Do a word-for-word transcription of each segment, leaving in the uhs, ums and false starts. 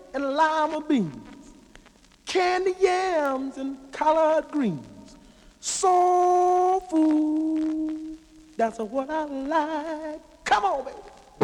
and lima beans, candy yams and collard greens, soul food, that's what I like. Come on, baby.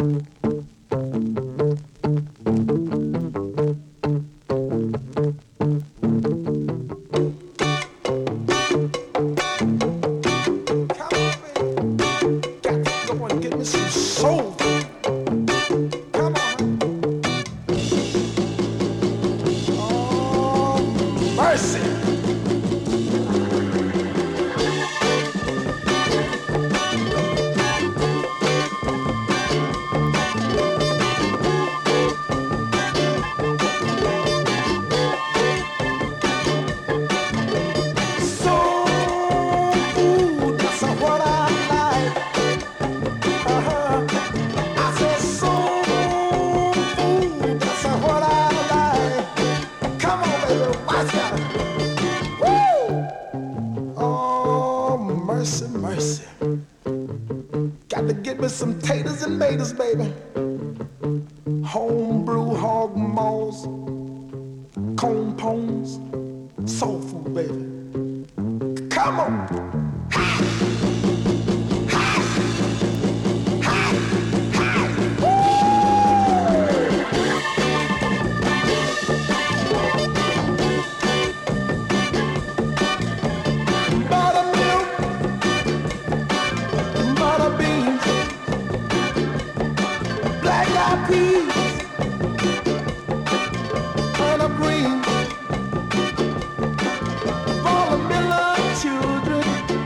Some taters and maters, baby. Homebrew hog maws, corn pones, soul food, baby. Come on. Ha! Ha! Ha! Ha! Buttermilk, butter beans, black eyed peas, turnip greens, for the Miller children,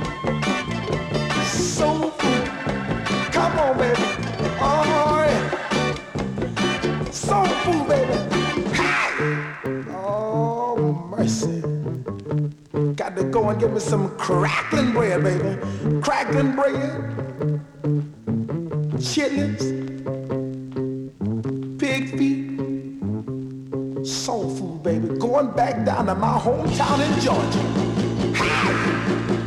soul food. Come on, baby. Oh, yeah. Soul food, baby. Hey! Oh, mercy. Got to go and get me some crackling bread, baby. Crackling bread, chitlins, pig feet, soul food, baby. Going back down to my hometown in Georgia. Hi!